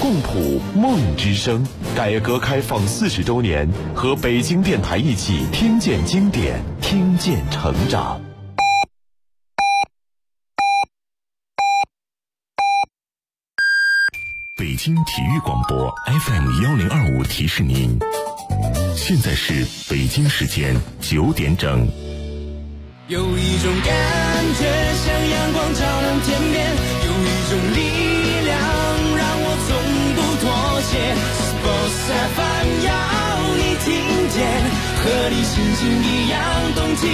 凤浦梦之声，改革开放40周年，和北京电台一起听见经典，听见成长。北京体育广播 FM1025提示您，现在是北京时间9点整。 有一种感觉像阳光照亮天边，有一种力量让我从不妥协。Sports FM 要你听见，和你心情一样动起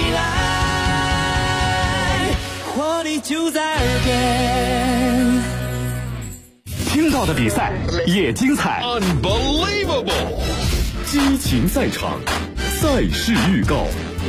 来，活力就在耳边。 听到的比赛也精彩 ，Unbelievable！ 激情赛场，赛事预告。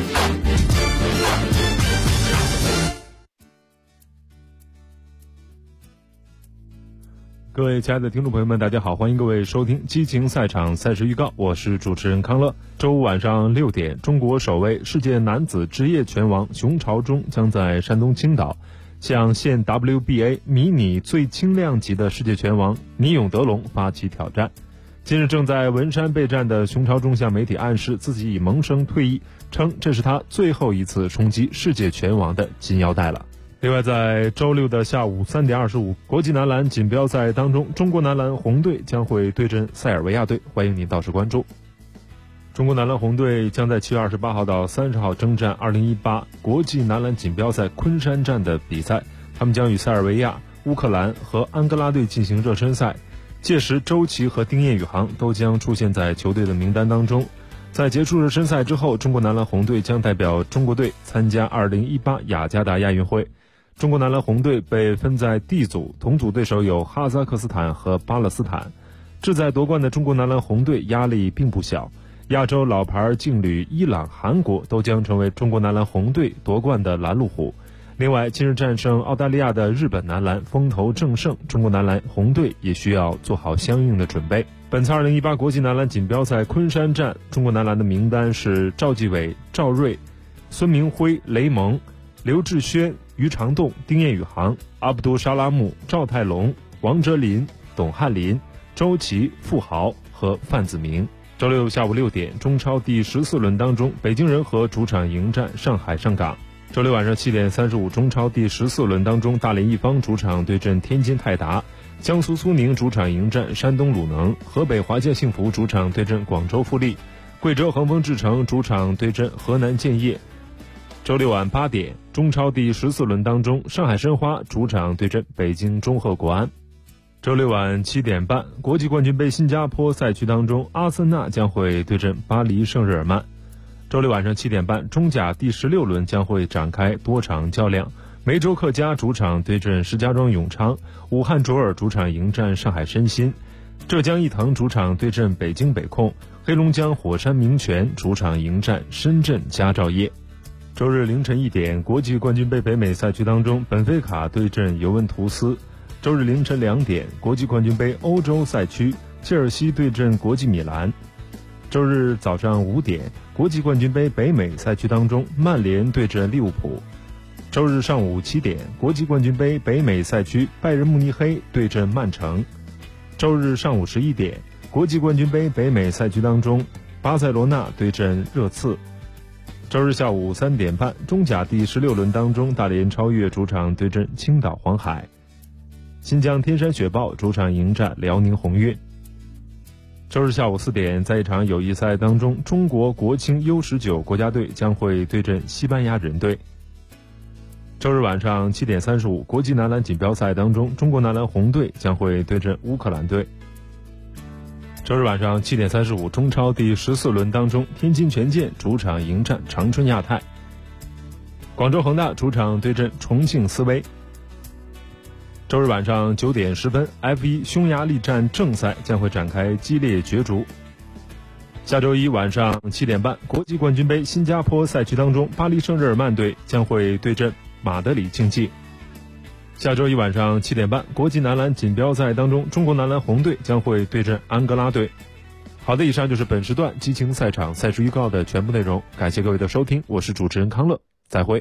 各位亲爱的听众朋友们，大家好，欢迎各位收听激情赛场赛事预告，我是主持人康乐。周五晚上6点，中国首位世界男子职业拳王熊朝忠将在山东青岛向现 WBA 迷你最轻量级的世界拳王倪永德龙发起挑战。近日正在文山备战的熊朝忠向媒体暗示自己已萌生退役，称这是他最后一次冲击世界拳王的金腰带了。另外，在周六的下午3点25，国际男篮锦标赛当中，中国男篮红队将会对阵塞尔维亚队，欢迎您到时关注。中国男篮红队将在7月28号到30号征战2018国际男篮锦标赛昆山站的比赛，他们将与塞尔维亚、乌克兰和安哥拉队进行热身赛，届时周琦和丁彦雨航都将出现在球队的名单当中。在结束热身赛之后，中国男篮红队将代表中国队参加2018雅加达亚运会。中国男篮红队被分在 D 组，同组对手有哈萨克斯坦和巴勒斯坦。志在夺冠的中国男篮红队压力并不小，亚洲老牌劲旅伊朗、韩国都将成为中国男篮红队夺冠的拦路虎。另外，近日战胜澳大利亚的日本男篮风头正盛，中国男篮红队也需要做好相应的准备。本次2018国际男篮锦标赛昆山站，中国男篮的名单是赵继伟、赵睿、孙明辉、雷蒙、刘志轩、于长栋、丁彦雨航、阿卜杜沙拉木、赵泰龙、王哲林、董翰林、周琦、傅豪和范子铭。周六下午6点，中超第14轮当中，北京人和主场迎战上海上港。周六晚上7点35，中超第14轮当中，大连一方主场对阵天津泰达，江苏苏宁主场迎战山东鲁能，河北华夏幸福主场对阵广州富力，贵州恒丰智诚主场对阵河南建业。周六晚8点，中超第14轮当中，上海申花主场对阵北京中赫国安。周六晚7点半，国际冠军杯新加坡赛区当中，阿森纳将会对阵巴黎圣日耳曼。周六晚上7点半，中甲第16轮将会展开多场较量，梅州客家主场对阵石家庄永昌，武汉卓尔主场迎战上海申鑫，浙江毅腾主场对阵北京北控，黑龙江火山名泉主场迎战深圳佳兆业。周日凌晨1点，国际冠军杯北美赛区当中，本菲卡对阵尤文图斯。周日凌晨2点，国际冠军杯欧洲赛区，切尔西对阵国际米兰。周日早上5点，国际冠军杯北美赛区当中，曼联对阵利物浦。周日上午7点，国际冠军杯北美赛区，拜仁慕尼黑对阵曼城。周日上午11点，国际冠军杯北美赛区当中，巴塞罗那对阵热刺。周日下午3点半，中甲第16轮当中，大连超越主场对阵青岛黄海，新疆天山雪豹主场迎战辽宁宏运。周日下午4点，在一场友谊赛当中，中国国青 U19 国家队将会对阵西班牙人队。周日晚上7点35，国际男篮锦标赛当中，中国男篮红队将会对阵乌克兰队。周日晚上7点35，中超第14轮当中，天津权健主场迎战长春亚泰，广州恒大主场对阵重庆斯威。周日晚上9点10分 ，F1 匈牙利站正赛将会展开激烈角逐。下周一晚上7点半，国际冠军杯新加坡赛区当中，巴黎圣日耳曼队将会对阵马德里竞技。下周一晚上7点半，国际男篮锦标赛当中，中国男篮红队将会对阵安哥拉队。好的，以上就是本时段激情赛场赛事预告的全部内容，感谢各位的收听，我是主持人康乐，再会。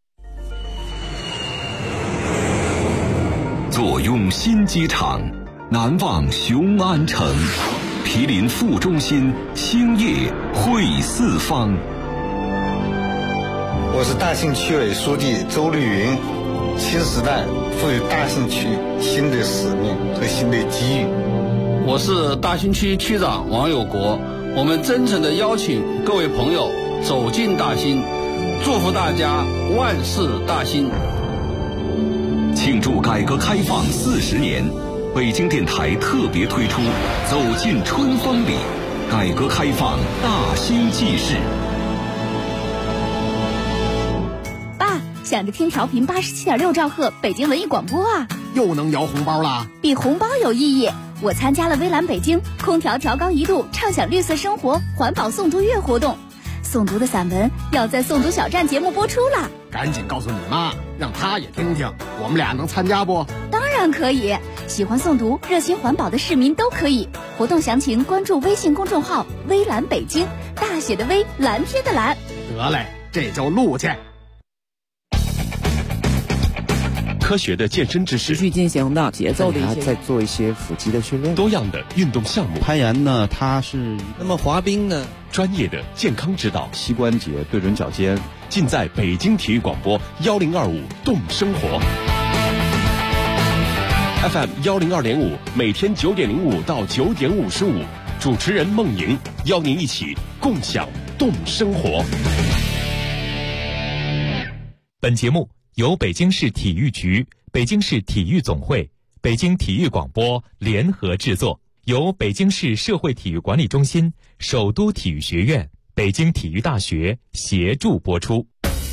坐拥新机场， 南望雄安城，毗邻副中心，兴业汇四方。 我是大兴区委书记周绿云。新时代赋予大兴区新的使命和新的机遇。 我是大兴区区长王有国。我们真诚地邀请各位朋友走进大兴，祝福大家万事大兴。 庆祝改革开放40年，北京电台特别推出走进春风里，改革开放大兴纪事。 想着听调频87.6兆赫北京文艺广播啊， 又能摇红包啦！ 比红包有意义。我参加了微蓝北京空调调高1度畅享绿色生活环保诵读月活动，诵读的散文要在诵读小站节目播出了。 赶紧告诉你妈，让她也听听，我们俩能参加不？ 当然可以，喜欢诵读热心环保的市民都可以。活动详情关注微信公众号微蓝北京，大写的微，蓝天的蓝。 得嘞，这就录去。 科学的健身知识， 持续进行的节奏的一些， 再做一些腹肌的训练， 多样的运动项目。 攀岩呢，它是那么滑冰呢， 专业的健康指导， 膝关节对准脚尖， 尽在北京体育广播1025动生活 FM 102.5，每天9点05到9点55，主持人孟莹邀您一起共享动生活。 本节目由北京市体育局、北京市体育总会、北京体育广播联合制作，由北京市社会体育管理中心、首都体育学院、北京体育大学协助播出。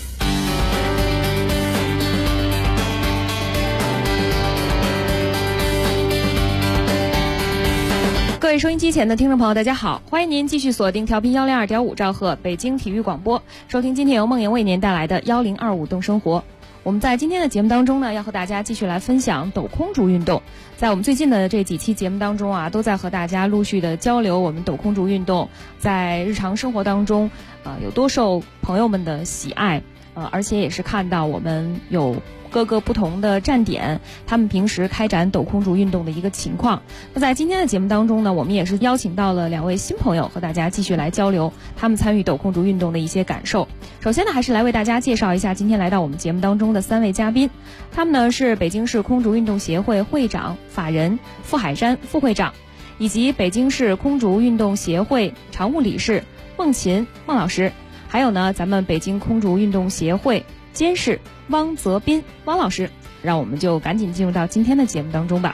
各位收音机前的听众朋友，大家好，欢迎您继续锁定调频102.5兆赫北京体育广播，收听今天由梦莹为您带来的1025动生活。我们在今天的节目当中呢，要和大家继续来分享抖空竹运动。在我们最近的这几期节目当中啊，都在和大家陆续的交流我们抖空竹运动在日常生活当中有多受朋友们的喜爱，而且也是看到我们有各个不同的站点他们平时开展抖空竹运动的一个情况。那在今天的节目当中呢，我们也是邀请到了2位新朋友和大家继续来交流他们参与抖空竹运动的一些感受。首先呢，还是来为大家介绍一下今天来到我们节目当中的3位嘉宾。他们呢是北京市空竹运动协会会长法人傅海山副会长，以及北京市空竹运动协会常务理事孟琴孟老师，还有呢咱们北京空竹运动协会监事汪泽斌汪老师。让我们就赶紧进入到今天的节目当中吧。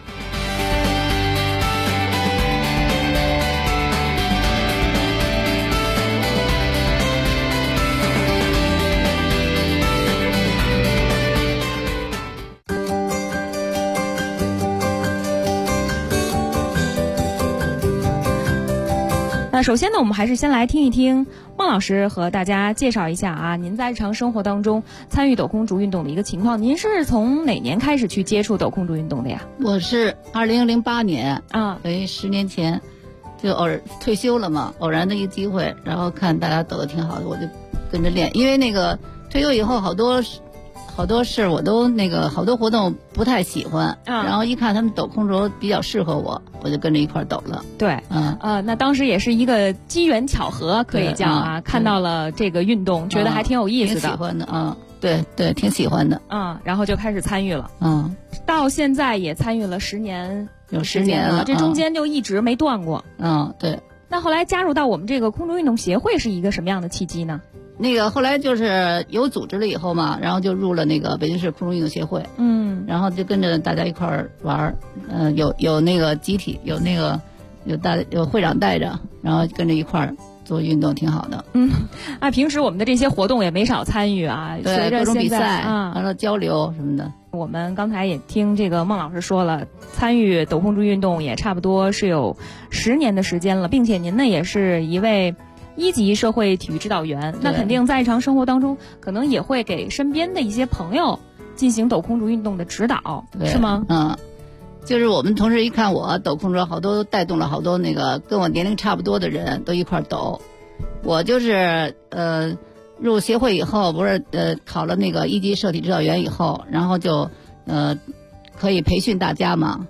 那首先呢，我们还是先来听一听孟老师和大家介绍一下啊，您在日常生活当中参与抖空竹运动的一个情况。您是从哪年开始去接触抖空竹运动的呀？ 我是2008年啊， 等于10年前就退休了嘛，偶然的一个机会，然后看大家抖得挺好的，我就跟着练。因为那个退休以后好多事我都好多活动不太喜欢，然后一看他们抖空竹比较适合我，我就跟着一块抖了。 对，那当时也是一个机缘巧合，可以叫啊，看到了这个运动，觉得还挺有意思的， 挺喜欢的啊，对，挺喜欢的然后就开始参与了，到现在也参与了10年， 有10年了， 这中间就一直没断过。 对。 那后来加入到我们这个空竹运动协会是一个什么样的契机呢？ 后来就是有组织了以后嘛，然后就入了北京市空竹运动协会，然后就跟着大家一块儿玩，有那个集体，有会长带着，然后跟着一块儿做运动，挺好的。 平时我们的这些活动也没少参与啊，随着各种比赛完了交流什么的。 我们刚才也听这个孟老师说了，参与抖空竹运动也差不多是有10年的时间了，并且您呢也是一位1级社会体育指导员，那肯定在日常生活当中可能也会给身边的一些朋友进行抖空竹运动的指导，是吗？ 就是我们同事一看我抖空竹，好多带动了好多跟我年龄差不多的人都一块抖。我就是入协会以后，不是考了1级社体指导员以后，然后就可以培训大家嘛，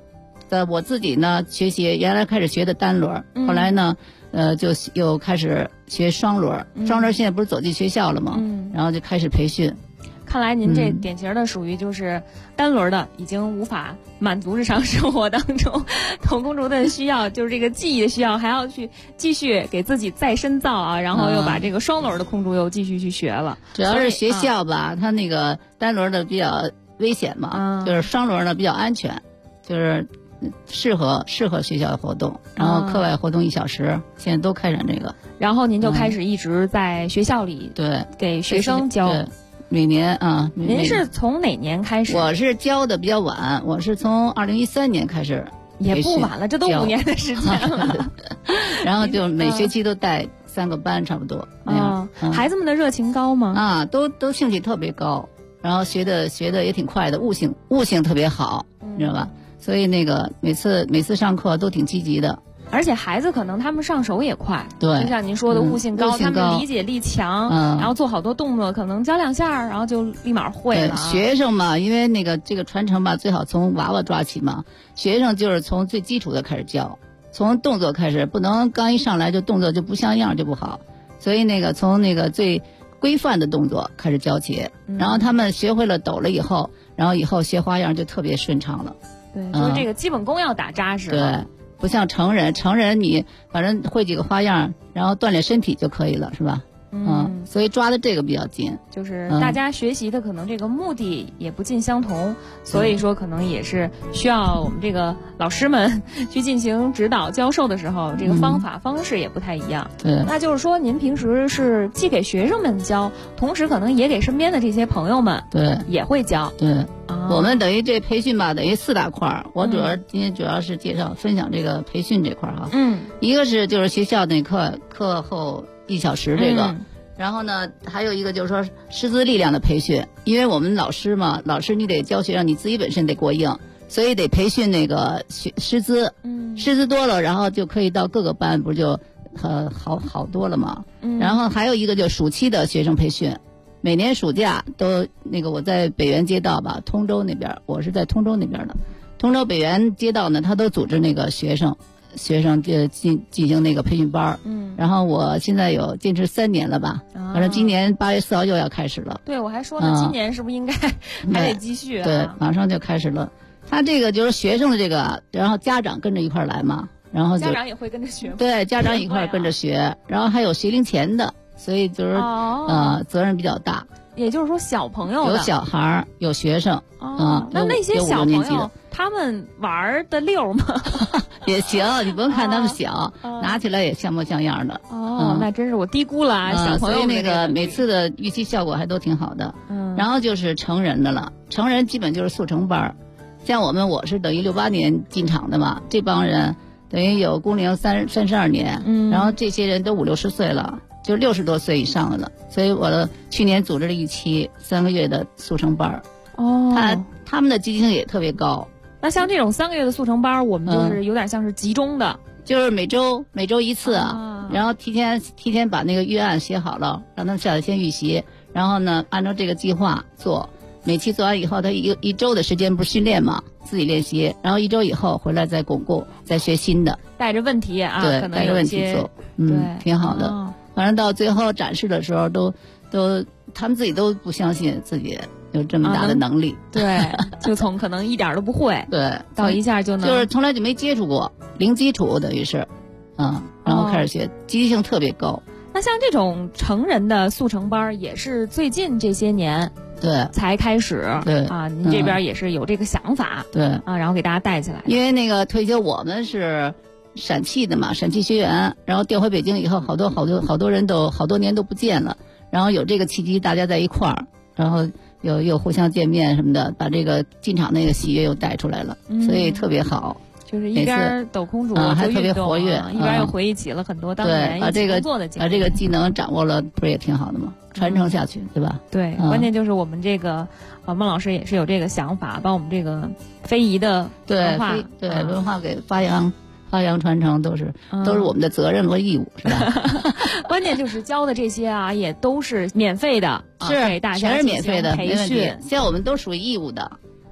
我自己呢学习，原来开始学的单轮，后来呢就又开始学双轮，双轮现在不是走进学校了吗？然后就开始培训。 看来您这典型的属于就是单轮的，已经无法满足日常生活当中董公主的需要，就是这个技艺的需要，还要去继续给自己再深造啊，然后又把这个双轮的空竹又继续去学了。 主要是学校吧，它那个单轮的比较危险嘛，就是双轮的比较安全，就是适合学校的活动，然后课外活动1小时，现在都开展这个。 然后您就开始一直在学校里对给学生教。 对，每年啊。 您是从哪年开始？ 我是教的比较晚，我是从2013年开始。 也不晚了，这都5年的时间了。 然后就每学期都带3个班，差不多那样。 孩子们的热情高吗？ 啊，都兴趣特别高，然后学的也挺快的，悟性特别好，你知道吧？所以那个每次上课都挺积极的。 而且孩子可能他们上手也快， 对， 就像您说的悟性高，他们理解力强，然后做好多动作，可能教2下，然后就立马会了。 学生嘛，因为那个这个传承吧，最好从娃娃抓起嘛。学生就是从最基础的开始教，从动作开始，不能刚一上来就动作就不像样就不好。所以那个从那个最规范的动作开始教起，然后他们学会了抖了以后，然后以后学花样就特别顺畅了。 对，就是这个基本功要打扎实。 对。不像成人你反正会几个花样，然后锻炼身体就可以了，是吧？所以抓的这个比较紧， 就是大家学习的可能这个目的也不尽相同，所以说可能也是需要我们这个老师们去进行指导教授的时候，这个方法方式也不太一样。 对， 那就是说您平时是既给学生们教，同时可能也给身边的这些朋友们对也会教。 对，我们等于这培训吧，等于4大块。我今天主要是分享这个培训这块哈。一个是就是学校那课后1小时这个。然后呢，还有一个就是说师资力量的培训，因为我们老师嘛，你得教学生，你自己本身得过硬，所以得培训那个师资。师资多了，然后就可以到各个班，不就好多了嘛。然后还有一个就是暑期的学生培训，每年暑假都那个我在北园街道吧，通州那边，我是在通州那边的，通州北园街道呢，他都组织那个学生就进行那个培训班。然后我现在有坚持3年了吧，反正今年8月4号又要开始了。 对，我还说呢，今年是不是应该还得继续啊？ 对，马上就开始了。他这个就是学生的这个，然后家长跟着一块来嘛，然后家长也会跟着学吗？ 对，家长一块跟着学，然后还有学龄前的，所以就是责任比较大。 也就是说，小朋友有小孩有学生那些小朋友他们玩的溜吗？ 也行，你不用看他们小，拿起来也像模像样的。 那真是我低估了小朋友。 所以那个每次的预期效果还都挺好的。然后就是成人的了，成人基本就是速成班。像我是等于68年进场的嘛，这帮人等于有工龄32年，然后这些人都50、60岁了。就60多岁以上的了，所以我去年组织了一期3个月的速成班。他们的积极性也特别高。 那像这种3个月的速成班，我们就是有点像是集中的， 就是每周1次然后提前把那个预案写好了，让他们下来先预习，然后呢按照这个计划做。每期做完以后，他一周的时间不是训练嘛，自己练习，然后1周以后回来再巩固，再学新的， 带着问题对， 可能带着问题做， 对， 挺好的。反正到最后展示的时候，都他们自己都不相信自己有这么大的能力。 对，就从可能一点都不会， 对， 到一下就能， 就是从来就没接触过，零基础等于是，然后开始学，积极性特别高。 那像这种成人的速成班，也是最近这些年对才开始， 对您这边也是有这个想法， 对然后给大家带起来。 因为那个退休，我们是陕汽的嘛，陕汽学员，然后调回北京以后，好多人都好多年都不见了，然后有这个契机，大家在一块儿，然后又互相见面什么的，把这个进场那个喜悦又带出来了，所以特别好。 就是一边抖空竹还特别活跃， 一边又回忆起了很多当年一起工作的经历， 把这个技能掌握了，不是也挺好的吗？传承下去，对吧？ 对，关键就是我们这个孟老师也是有这个想法，把我们这个非遗的文化文化给发扬传承，都是我们的责任和义务，是吧？ 关键就是教的这些也都是免费的， 是给大家全是免费的培训。 像我们都属于义务的。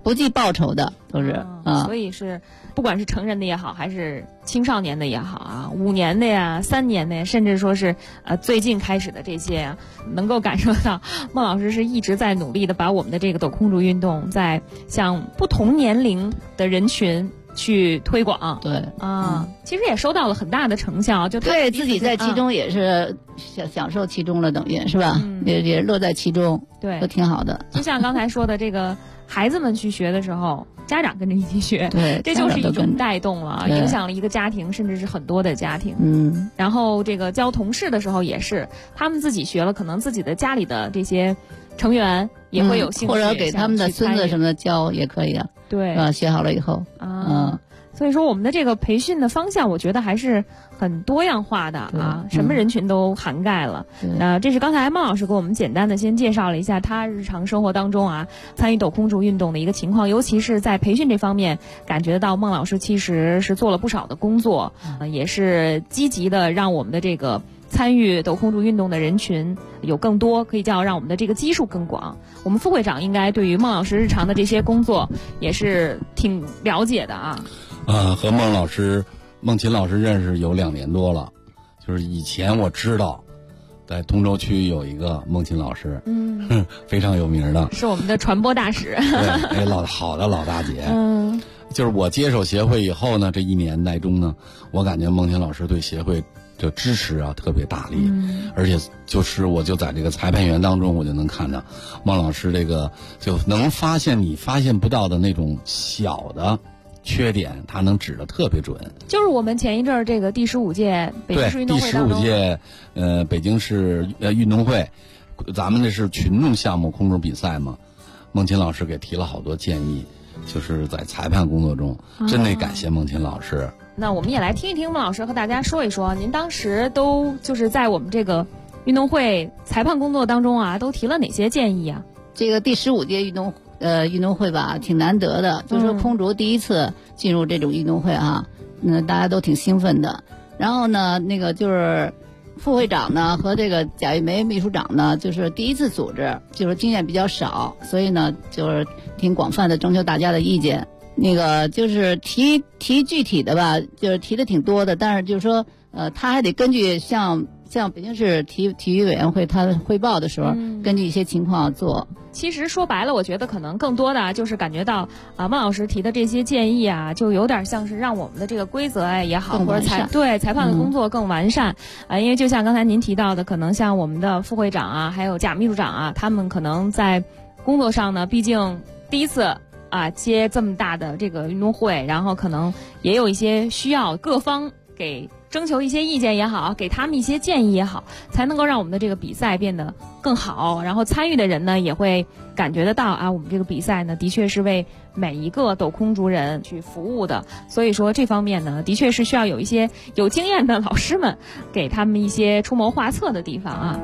不计报酬的都是所以是不管是成人的也好，还是青少年的也好啊，5年的呀、3年的呀，甚至说是最近开始的这些啊，能够感受到孟老师是一直在努力的把我们的这个抖空竹运动在向不同年龄的人群去推广。 对其实也收到了很大的成效，就对自己在其中也是享受其中了，等于是吧？也乐在其中， 对， 都挺好的。 就像刚才说的，这个孩子们去学的时候，家长跟着一起学， 对， 这就是一种带动了，影响了一个家庭，甚至是很多的家庭。然后这个教同事的时候也是，他们自己学了，可能自己的家里的这些成员也会有兴趣， 或者给他们的孙子什么的教也可以啊。 对， 学好了以后所以说我们的这个培训的方向，我觉得还是很多样化的啊，什么人群都涵盖了。这是刚才孟老师给我们简单的先介绍了一下他日常生活当中啊参与抖空竹运动的一个情况，尤其是在培训这方面，感觉到孟老师其实是做了不少的工作，也是积极的让我们的这个参与抖空竹运动的人群有更多，可以叫让我们的这个基数更广。我们副会长应该对于孟老师日常的这些工作也是挺了解的啊。 和孟琴老师认识有2年多了，就是以前我知道，在通州区有一个孟琴老师，非常有名的， 是我们的传播大使。 对，好的老大姐。就是我接手协会以后呢，这1年来中呢，我感觉孟琴老师对协会的支持啊特别大力，而且我就在这个裁判员当中，我就能看到孟老师这个就能发现你发现不到的那种小的缺点，他能指得特别准。 就是我们前一阵儿这个第15届北京市运动会当中， 第15届北京市运动会，咱们这是群众项目空竹比赛嘛，孟琴老师给提了好多建议，就是在裁判工作中，真得感谢孟琴老师。 那我们也来听一听孟老师和大家说一说，您当时都就是在我们这个运动会裁判工作当中啊，都提了哪些建议啊？ 这个第15届运动会吧，挺难得的，就是说空竹第一次进入这种运动会啊，大家都挺兴奋的。然后呢，那个就是副会长呢和这个贾玉梅秘书长呢，就是第一次组织，就是经验比较少，所以呢就是挺广泛的征求大家的意见。那个就是提具体的吧，就是提的挺多的，但是就是说他还得根据像北京市体育委员会他汇报的时候，根据一些情况做。 其实说白了，我觉得可能更多的就是感觉到孟老师提的这些建议啊，就有点像是让我们的这个规则也好，或者裁判的工作更完善。因为就像刚才您提到的，可能像我们的副会长啊，还有贾秘书长啊，他们可能在工作上呢，毕竟第一次接这么大的这个运动会，然后可能也有一些需要各方给征求一些意见也好，给他们一些建议也好，才能够让我们的这个比赛变得更好。然后参与的人呢，也会感觉得到我们这个比赛呢，的确是为每一个抖空竹人去服务的。所以说这方面呢，的确是需要有一些有经验的老师们给他们一些出谋划策的地方啊。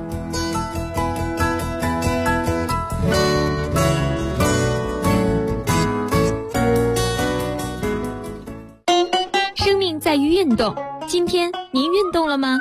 生命在于运动，今天您运动了吗？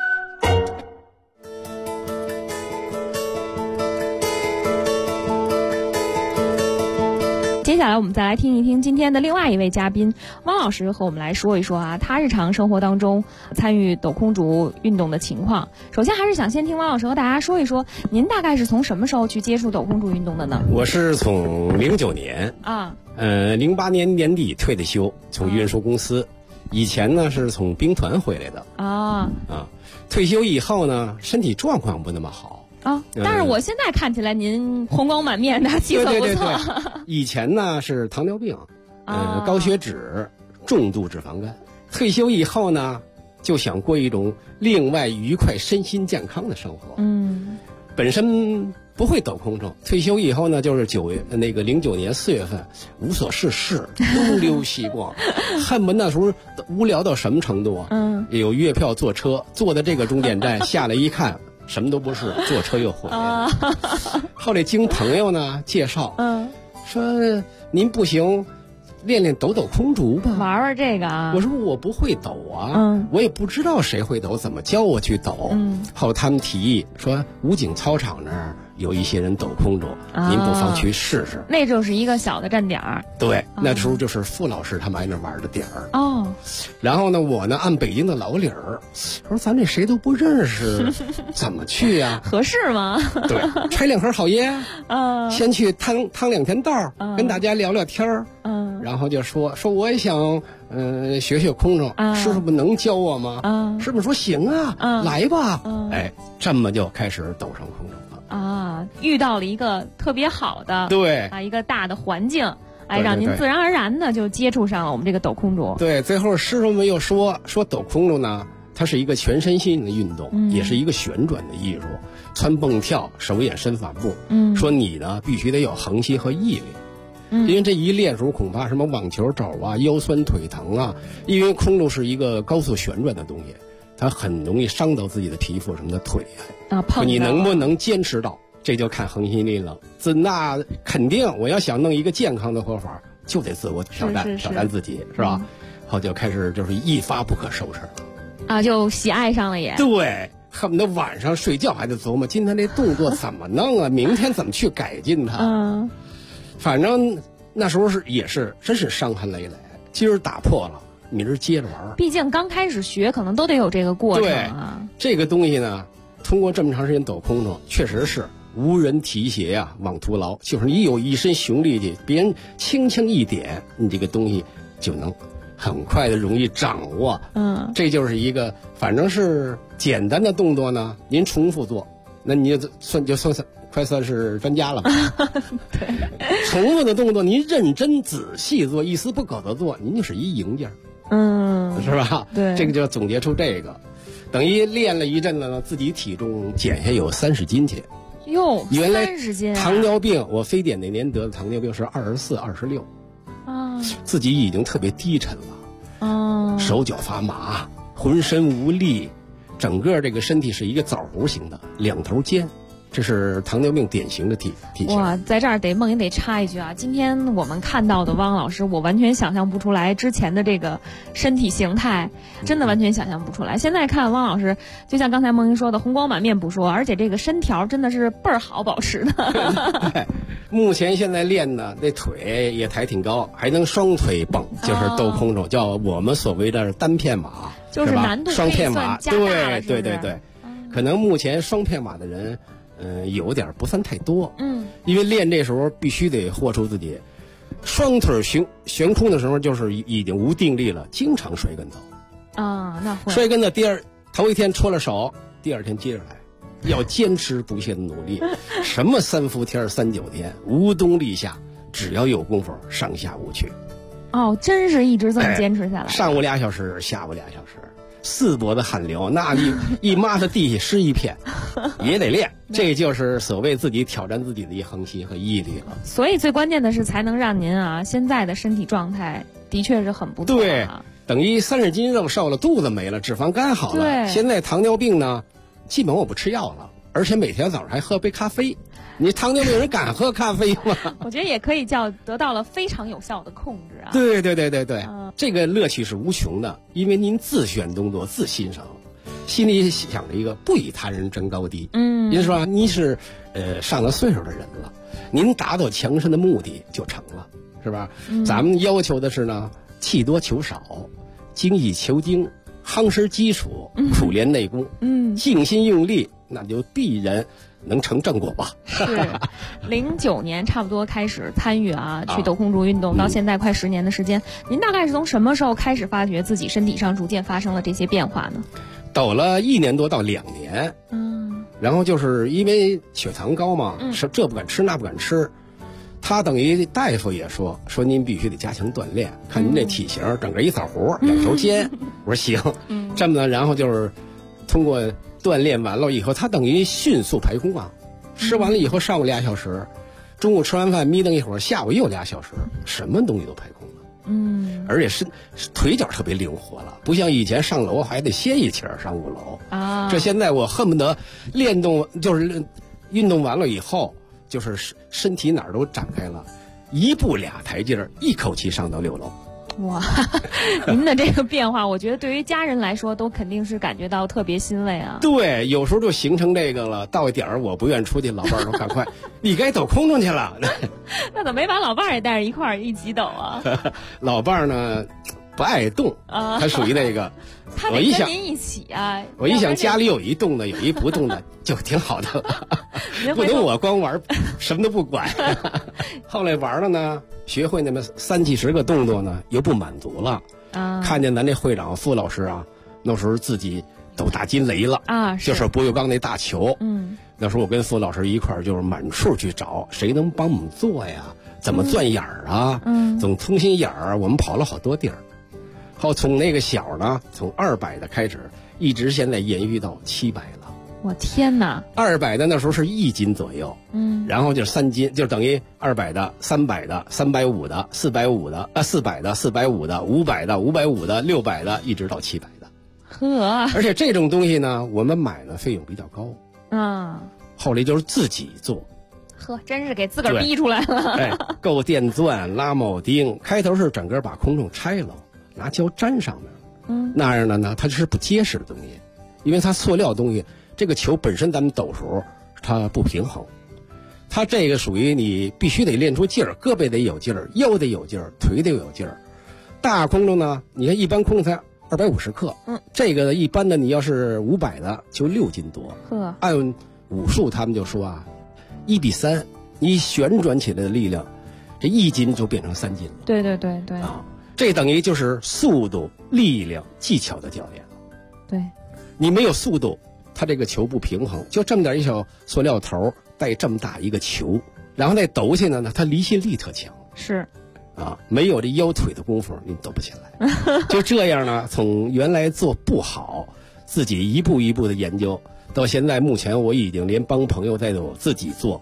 接下来我们再来听一听今天的另外一位嘉宾汪老师和我们来说一说他日常生活当中参与抖空竹运动的情况。首先还是想先听汪老师和大家说一说，您大概是从什么时候去接触抖空竹运动的呢？ 我是从09年08年年底退的休，从运输公司。以前呢是从兵团回来的退休以后呢，身体状况不那么好但是我现在看起来您红光满面的，气色不错。 对。以前呢是糖尿病，高血脂，重度脂肪肝。退休以后呢，就想过一种另外愉快、身心健康的生活。本身不会抖空竹，退休以后呢，就是09年4月份，无所事事，东溜西逛，恨不得那时候无聊到什么程度有月票坐车，坐的这个终点站下来一看，什么都不是，坐车又回来了。后来经朋友呢介绍，说您不行，练练抖空竹吧， 玩玩这个啊。 我说我不会抖我也不知道谁会抖，怎么教我去抖。后来他们提议说武警操场那儿有一些人抖空中，您不妨去试试。 那就是一个小的站点儿。 对，那时候就是傅老师他们挨那玩的点儿。 哦。 然后呢，我呢按北京的老理儿，我说咱这谁都不认识，怎么去呀？ 合适吗？ 对，揣两盒好烟，先去趟2天道，跟大家聊聊天儿。然后就说我也想学学空中，师傅们能教我吗？师傅说行啊，来吧。哎，这么就开始抖上空中了啊！遇到了一个特别好的， 对啊，一个大的环境，哎，让您自然而然的就接触上了我们这个抖空中。 对，最后师傅们又说抖空中呢，它是一个全身心的运动，也是一个旋转的艺术，蹿蹦跳，手眼身法步。说你呢必须得有恒心和毅力。因为这一练时候恐怕什么网球肘啊、腰酸腿疼啊，因为空中是一个高速旋转的东西，它很容易伤到自己的皮肤什么的腿啊。 你能不能坚持到，这就看恒心力了。那肯定，我要想弄一个健康的活法，就得自我挑战，挑战自己，是吧？后就开始就是一发不可收拾啊，就喜爱上了也。 对，恨不得晚上睡觉还得琢磨今天这动作怎么弄啊，明天怎么去改进它。反正那时候也是真是伤痕累累，今儿打破了，明儿接着玩。 毕竟刚开始学，可能都得有这个过程啊。 这个东西呢，通过这么长时间抖空中，确实是无人提携呀，枉徒劳。就是你有一身雄力气，别人轻轻一点，你这个东西就能很快的容易掌握。这就是一个，反正是简单的动作呢，您重复做，那你就算快算是专家了吧。 对， 重复的动作您认真仔细做，一丝不苟的做，您就是一赢家。是吧？ 对， 这个就总结出这个，等于练了一阵子呢，自己体重减下有30斤去。 哟， 原来 30斤、 糖尿病，我非典那年得的糖尿病是24、26，自己已经特别低沉了，手脚发麻，浑身无力，整个这个身体是一个枣核形的，2头尖。这是糖尿病典型的体型。 哇，在这儿梦莹得插一句啊，今天我们看到的汪老师，我完全想象不出来之前的这个身体形态，真的完全想象不出来。现在看汪老师，就像刚才梦莹说的，红光满面不说，而且这个身条真的是倍儿好保持的。 对，目前现在练的那腿也抬挺高，还能双腿蹦，就是抖空中，叫我们所谓的单片马， 就是难度双片马， 加大了， 对，可能目前双片马的人。有点不算太多，因为练这时候必须得豁出自己，双腿悬空的时候就是已经无定力了，经常摔跟头啊，那会摔跟头头一天戳了手，第2天接着来，要坚持不懈的努力，什么3伏天39天，无冬立夏，只要有功夫上下午去。 哦，真是一直这么坚持下来， 上午2小时，下午2小时。4搏的汗流，那一抹的地下湿一片，也得练。这就是所谓自己挑战自己的一恒心和毅力了。 所以最关键的是，才能让您啊现在的身体状态的确是很不错。 对，等于30斤肉瘦了，肚子没了，脂肪肝好了。 对， 现在糖尿病呢，基本我不吃药了，而且每天早上还喝杯咖啡。你糖尿病人敢喝咖啡吗？ 我觉得也可以叫得到了非常有效的控制啊。 对，这个乐趣是无穷的，因为您自选动作自欣赏，心里想着一个不与他人争高低。您说您是上了岁数的人了，您达到强身的目的就成了，是吧？咱们要求的是呢，气多求少，精益求精，夯实基础，苦练内功，静心用力，那就必然能成正果吧。 是09年差不多开始参与去抖空竹运动，到现在快10年的时间，您大概是从什么时候开始发觉自己身体上逐渐发生了这些变化呢？ 抖了1年多到2年，然后就是因为血糖高嘛，这不敢吃那不敢吃，他等于大夫也说您必须得加强锻炼，看您这体型，整个一枣核，2头尖。我说行，这么呢，然后就是通过锻炼完了以后，他等于迅速排空啊，吃完了以后上午2小时，中午吃完饭眯瞪一会儿，下午又2小时，什么东西都排空了。而且是腿脚特别灵活了，不像以前上楼还得歇一气儿上5楼啊。这现在我恨不得就是运动完了以后，就是身体哪儿都展开了，1步2台阶儿，一口气上到6楼。 哇，您的这个变化，我觉得对于家人来说都肯定是感觉到特别欣慰啊。 对，有时候就形成这个了，到一点儿我不愿出去，老伴儿说赶快，你该抖空中去了。 那怎么没把老伴儿也带着一块儿一起抖啊？ 老伴儿呢不爱动他属于那个。 他得跟您一起啊！ 我一想家里有一动的，有一不动的，就挺好的了。不能我光玩，什么都不管。后来玩了呢，学会那么30几10个动作呢，又不满足了。看见咱这会长傅老师啊，那时候自己抖大金雷了啊，就是不锈钢那大球。那时候我跟傅老师一块儿就是满处去找谁能帮我们做呀？怎么钻眼儿啊？怎么通心眼儿？我们跑了好多地儿。后从那个小呢，从200的开始，一直现在延续到700了。 我天哪 ！200的那时候是1斤左右，然后就是3斤，就等于200的、300的、350的、450的、400的、450的、500的、550的、600的，一直到700的。 呵， 而且这种东西呢，我们买呢费用比较高。后来就是自己做。 呵，真是给自个儿逼出来了。 哎，够电钻、拉铆钉，开头是整个把空中拆了。拿胶粘上面，那样的呢，它是不结实的东西，因为它塑料东西，这个球本身咱们抖时候它不平衡，它这个属于你必须得练出劲儿，胳膊得有劲儿，腰得有劲儿，腿得有劲儿。大空中呢，你看一般空中才250克，这个一般的你要是500的就6斤多。按武术他们就说啊，1比3，你旋转起来的力量，这1斤就变成3斤了。 对这等于就是速度、力量、技巧的教练。 对， 你没有速度，它这个球不平衡，就这么点一小塑料头带这么大一个球，然后那抖起来呢，它离心力特强。 是， 没有这腰腿的功夫，你抖不起来。就这样呢，从原来做不好，自己一步一步的研究，到现在目前我已经连帮朋友带我自己做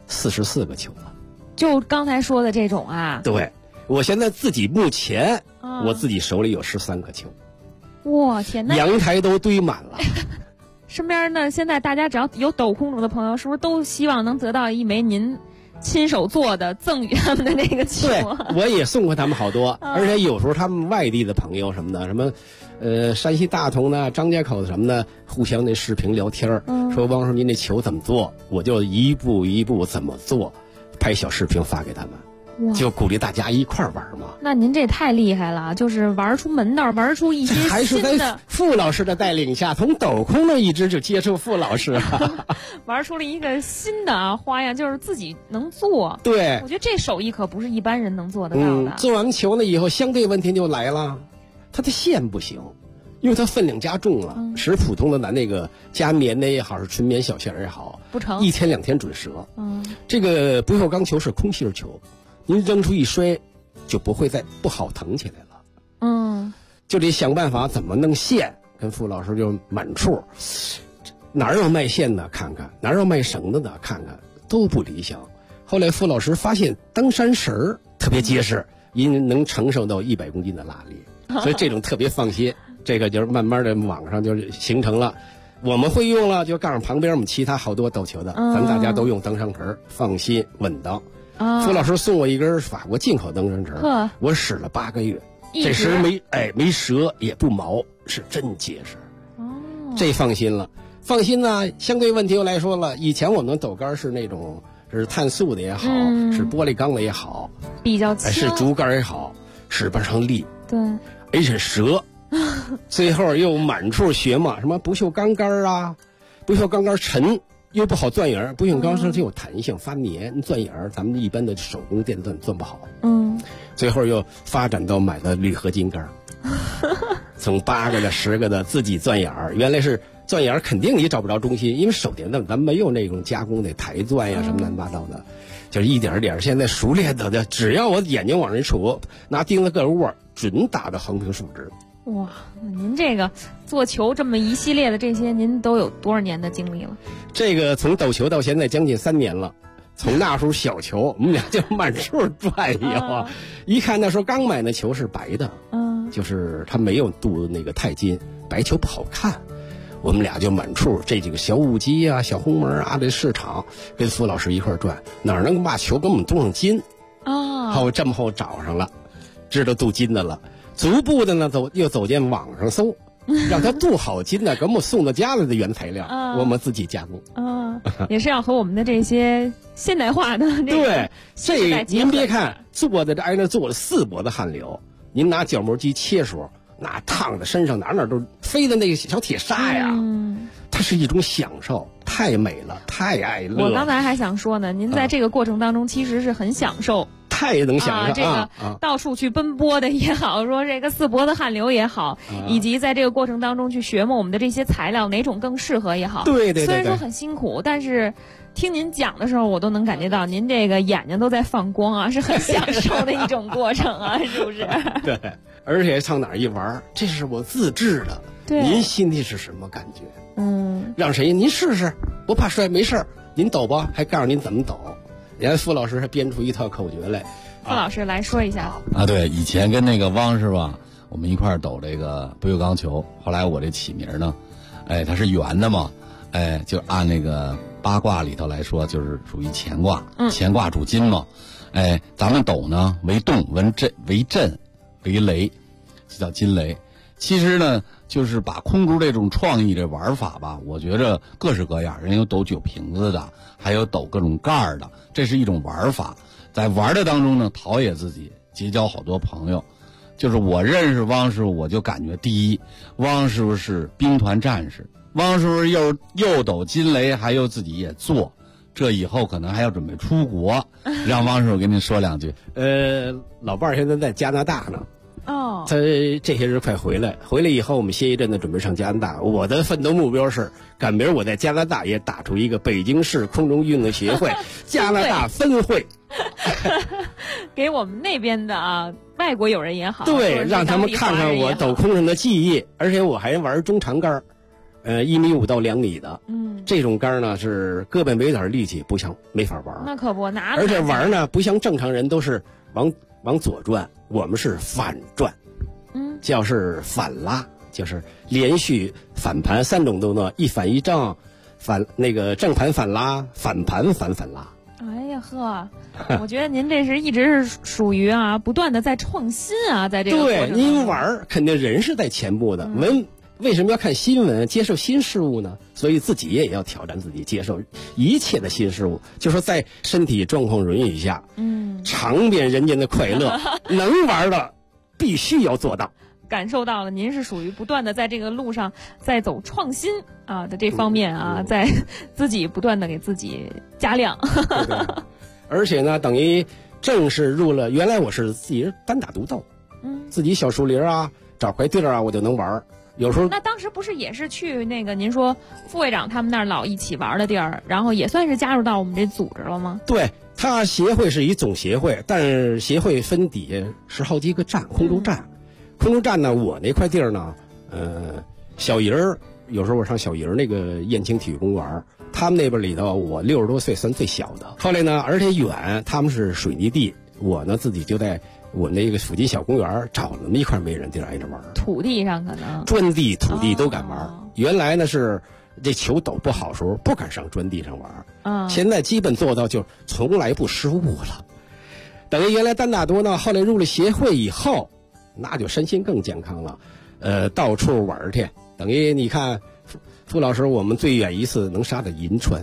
44个球了。 就刚才说的这种啊？ 对。我现在自己目前，我自己手里有13个球， 哇天哪！ 阳台都堆满了。 身边呢，现在大家只要有抖空中的朋友，是不是都希望能得到一枚您亲手做的赠予他们的那个球？ 对，我也送过他们好多，而且有时候他们外地的朋友什么的，什么山西大同的、张家口的什么的，互相那视频聊天说汪叔您那球怎么做，我就一步一步怎么做，拍小视频发给他们。就鼓励大家一块玩嘛。 那您这太厉害了，就是玩出门道，玩出一些新的。 还是在傅老师的带领下，从抖空呢一直就接触傅老师， 玩出了一个新的花样，就是自己能做。 对， 我觉得这手艺可不是一般人能做得到的。 做完球呢以后，相对问题就来了，它的线不行，因为它分量加重了，使普通的咱那个加棉的也好，是纯棉小线也好， 不成 ，1天2天准折。这个不锈钢球是空心球。您扔出一摔，就不会再不好腾起来了。就得想办法怎么弄线。跟傅老师就满处，哪有卖线的看看，哪有卖绳子的看看，都不理想。后来傅老师发现登山绳特别结实，因能承受到100公斤的拉力，所以这种特别放心。这个就是慢慢的网上就是形成了，我们会用了，就告诉旁边我们其他好多抖球的，咱们大家都用登山绳，放心稳当。傅老师送我一根法国进口登山绳，我使了8个月，这绳没折也不毛，是真结实。这放心了。放心呢，相对问题又来说了，以前我们抖杆是那种是碳素的也好，是玻璃钢的也好， 比较轻， 是竹竿也好，使不上力， 对， 而且折。最后又满处学嘛，什么不锈钢杆啊，不锈钢杆沉。又不好钻眼儿，不锈钢是有弹性，发黏，钻眼儿咱们一般的手工电钻钻不好。最后又发展到买了铝合金杆，从8个的、10个的自己钻眼儿。原来是钻眼儿，肯定你找不着中心，因为手电钻咱没有那种加工的台钻呀什么乱七八糟的，就是一点点。现在熟练的，只要我眼睛往上一杵，拿钉子个窝，准打到横平竖直。 哇，您这个做球这么一系列的这些，您都有多少年的经历了？ 这个从抖球到现在将近3年了。从那时候小球，我们俩就满处转悠。一看那时候刚买那球是白的，就是它没有镀那个钛金，白球不好看。我们俩就满处这几个小五鸡啊、小红门啊，这市场跟傅老师一块转，哪能把球给我们镀上金？后这么后找上了。 知道镀金的了，逐步的呢又走进网上搜，让它镀好金的，给我们送到家里的原材料，我们自己加工。 也是要和我们的这些现代化的对，这您别看做的挨那做了4搏的汗流，您拿角磨机切时候，那烫的身上哪都飞的那个小铁砂呀，它是一种享受，太美了，太爱乐了。 我刚才还想说呢，您在这个过程当中其实是很享受。 太能享受这个到处去奔波的也好，说这个4搏的汗流也好，以及在这个过程当中去学摸我们的这些材料哪种更适合也好。 对， 虽然说很辛苦，但是听您讲的时候，我都能感觉到您这个眼睛都在放光啊，是很享受的一种过程啊，是不是？ 对，而且上哪儿一玩，这是我自制的，您心里是什么感觉？让谁？您试试，不怕摔，没事，您抖吧，还告诉您怎么抖。人家傅老师还编出一套口诀来， 傅老师来说一下对，以前跟那个汪师傅我们一块儿抖这个不锈钢球，后来我这起名呢，它是圆的嘛，就按那个八卦里头来说，就是属于乾卦，乾卦主金嘛，咱们抖呢为动为震为雷，就叫金雷。其实呢，就是把空竹这种创意这玩法吧，我觉着各式各样，人有抖酒瓶子的，还有抖各种盖儿的，这是一种玩法。在玩的当中呢，陶冶自己，结交好多朋友。就是我认识汪师傅，我就感觉第一，汪师傅是兵团战士，汪师傅又抖金雷，还有自己也做，这以后可能还要准备出国，让汪师傅跟您说两句。 老伴儿现在在加拿大呢。他这些日快回来以后，我们歇一阵子，准备上加拿大。我的奋斗目标是，赶明儿我在加拿大也打出一个北京市空中运动协会加拿大分会， 给我们那边的外国友人也好， 对，让他们看看我抖空上的技艺，而且我还玩中长杆，1.5米到2米的，这种杆呢是胳膊没点力气，没法玩。 那可不， 而且玩呢不像正常人都是往左转，我们是反转，叫是反拉，就是连续反盘3种动作，一反一正，正盘反拉，反盘反拉。 哎呀呵，我觉得您这是一直是属于不断的在创新在这个过程对，您玩肯定人是在前部的，为什么要看新闻，接受新事物呢？所以自己也要挑战自己，接受一切的新事物。就说在身体状况允许下，尝遍人间的快乐，能玩的必须要做到。 感受到了，您是属于不断的在这个路上在走创新的这方面在自己不断的给自己加量。 对，而且呢，等于正式入了。原来我是自己单打独斗，自己小树林找块地儿我就能玩。有时候那当时不是也是去那个您说副会长他们那儿老一起玩的地儿，然后也算是加入到我们这组织了吗？ 对，他协会是一总协会，但是协会分底下是好几个站，空中站。空中站呢，我那块地儿呢，小营儿，有时候我上小营儿那个燕青体育公园，他们那边里头我60多岁算最小的。后来呢，而且远，他们是水泥地，我呢自己就在我那个附近小公园找了那么一块没人地儿挨着玩。 土地上可能砖地、土地都敢玩。原来呢是这球抖不好时候不敢上砖地上玩，现在基本做到就从来不失误了。等于原来单打独斗，后来入了协会以后，那就身心更健康了，到处玩去。等于你看，傅老师，我们最远一次能杀到银川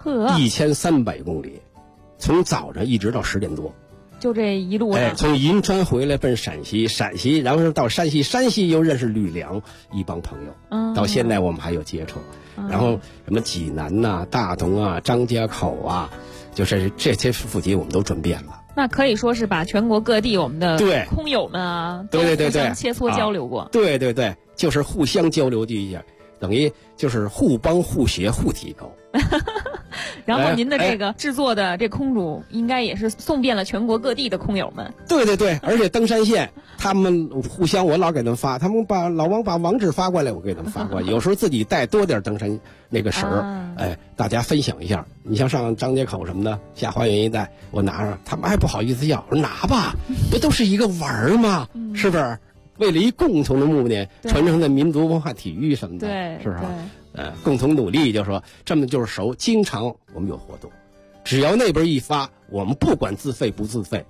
，1300公里，从早上一直到10点多。 就这一路从银川回来奔陕西，然后到山西又认识吕梁一帮朋友，到现在我们还有接触。然后什么济南大同张家口就是这些附近我们都转遍了。 那可以说是把全国各地我们的空友们都互相切磋交流过。 对，就是互相交流一下，等于就是互帮互学互提高。 然后您的这个制作的这空竹应该也是送遍了全国各地的空友们。 对，而且登山线他们互相，我老给他们发，他们老王把网址发过来，我给他们发过来。有时候自己带多点登山那个绳大家分享一下。你像上张家口什么的，下花园一带，我拿上，他们还不好意思要，我说拿吧，不都是一个玩吗？是不是？为了一共同的目的，传承的民族文化体育什么的，是不是？共同努力，就说这么就是熟。经常我们有活动，只要那边一发，我们不管自费不自费，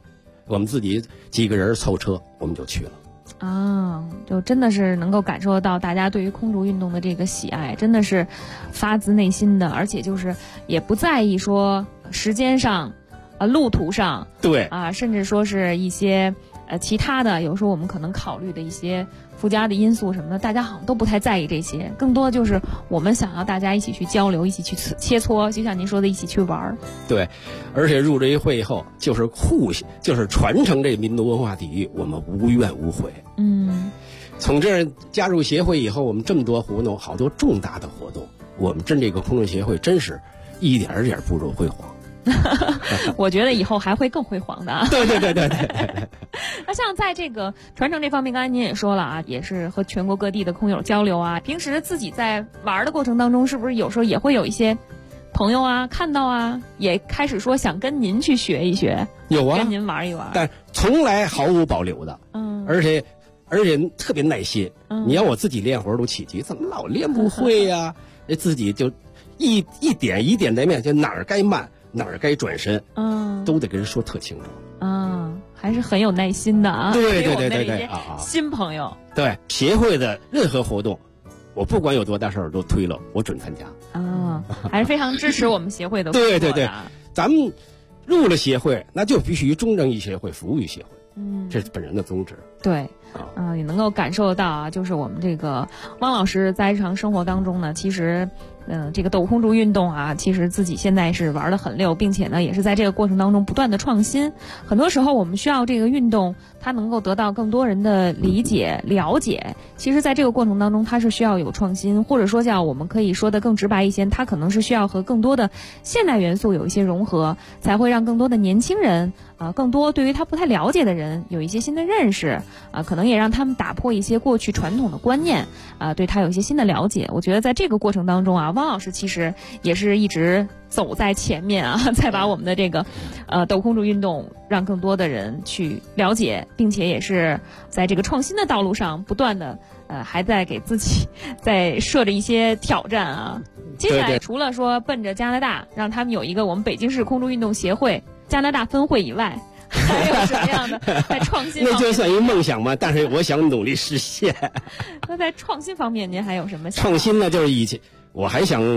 我们自己几个人凑车，我们就去了。 就真的是能够感受到大家对于空竹运动的这个喜爱，真的是发自内心的，而且就是也不在意说时间上、路途上， 对甚至说是一些其他的，有时候我们可能考虑的一些附加的因素什么的，大家好像都不太在意这些，更多的就是我们想要大家一起去交流，一起去切磋，就像您说的，一起去玩。对， 而且入这一会以后，就是传承这民族文化体育，我们无怨无悔。从这儿加入协会以后，我们这么多活动，好多重大的活动，我们这个空中协会真是一点点步入辉煌。 我觉得以后还会更辉煌的。 对。 那像在这个传承这方面，刚才您也说了也是和全国各地的空友交流平时自己在玩的过程当中，是不是有时候也会有一些朋友看到也开始说想跟您去学一学？有跟您玩一玩， 但从来毫无保留的。而且特别耐心。你让我自己练活都起急，怎么老练不会呀？自己就一点一点的练，就哪儿该慢，哪儿该转身，都得跟人说特清楚。 还是很有耐心的对， 新朋友。 对，协会的任何活动，我不管有多大事儿都推了，我准参加。 还是非常支持我们协会的工作的。 对，咱们入了协会，那就必须忠诚于协会，服务于协会。这是本人的宗旨。 对，也能够感受到就是我们这个汪老师在日常生活当中呢，其实这个斗空竹运动其实自己现在是玩得很溜，并且呢也是在这个过程当中不断的创新。很多时候我们需要这个运动它能够得到更多人的理解了解，其实在这个过程当中它是需要有创新，或者说我们可以说的更直白一些，它可能是需要和更多的现代元素有一些融合，才会让更多的年轻人更多对于他不太了解的人有一些新的认识可能也让他们打破一些过去传统的观念对他有一些新的了解。我觉得在这个过程当中汪老师其实也是一直走在前面再把我们的这个斗空竹运动让更多的人去了解，并且也是在这个创新的道路上不断的还在给自己在设着一些挑战接下来除了说奔着加拿大让他们有一个我们北京市空竹运动协会加拿大分会以外，还有什么样的在创新方面？ 那就算一梦想嘛，但是我想努力实现。 那在创新方面您还有什么想法？ 创新呢，就是以前我还想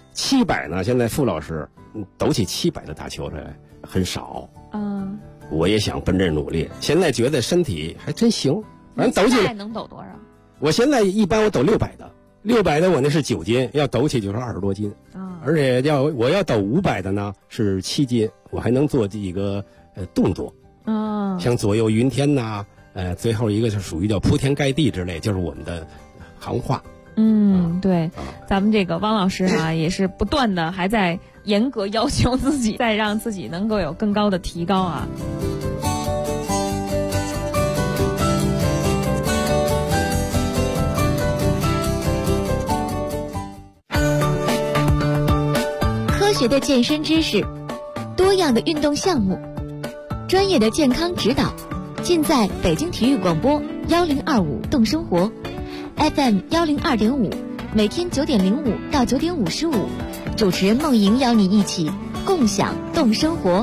700呢，现在傅老师抖起700的大球来很少。我也想奔这努力，现在觉得身体还真行，反正抖起来能抖多少？ 我现在一般我抖600的我那是9斤，要抖起就是20多斤。而且我要抖500的呢是7斤，我还能做几个动作。像左右云天呐，最后一个是属于叫铺天盖地之类，就是我们的行话。 对，咱们这个汪老师也是不断的还在严格要求自己，再让自己能够有更高的提高科学的健身知识，多样的运动项目，专业的健康指导，尽在北京体育广播1025动生活 FM 102.5，每天9点05到9点55，主持人梦莹邀你一起共享动生活。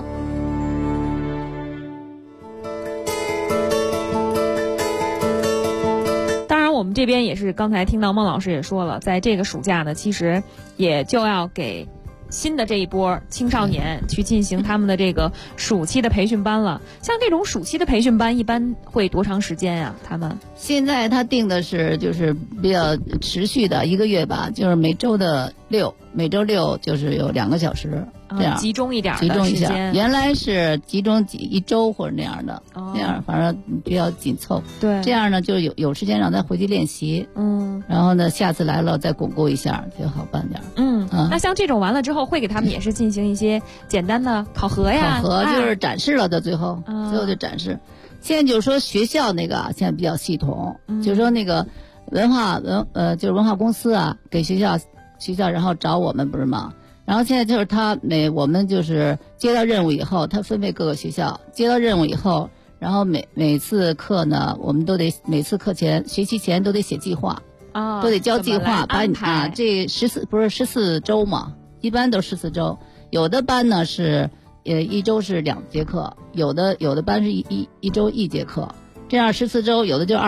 当然我们这边也是刚才听到孟老师也说了，在这个暑假呢其实也就要给新的这一波青少年去进行他们的这个暑期的培训班了。像这种暑期的培训班一般会多长时间呀？他们现在他定的是就是比较持续的1个月吧，就是每周6就是有2个小时，这样集中一点集中一下。 的时间。 原来是集中1周或者那样的，那样反正比较紧凑。 对， 这样呢就有时间让他回去练习。然后呢下次来了再巩固一下就好办点。 那像这种完了之后会给他们也是进行一些简单的考核呀？ 考核就是展示了的，最后就展示。现在就是说学校那个现在比较系统，就是说那个就是文化公司给学校然后找我们不是吗？然后现在就是我们就是接到任务以后，他分配各个学校，接到任务以后，然后每次课呢，我们都得每次课前学期前都得写计划，都得交计划，把这14周嘛，一般都14周，有的班呢是一周是2节课，有的班是一周1节课，这样14周，有的就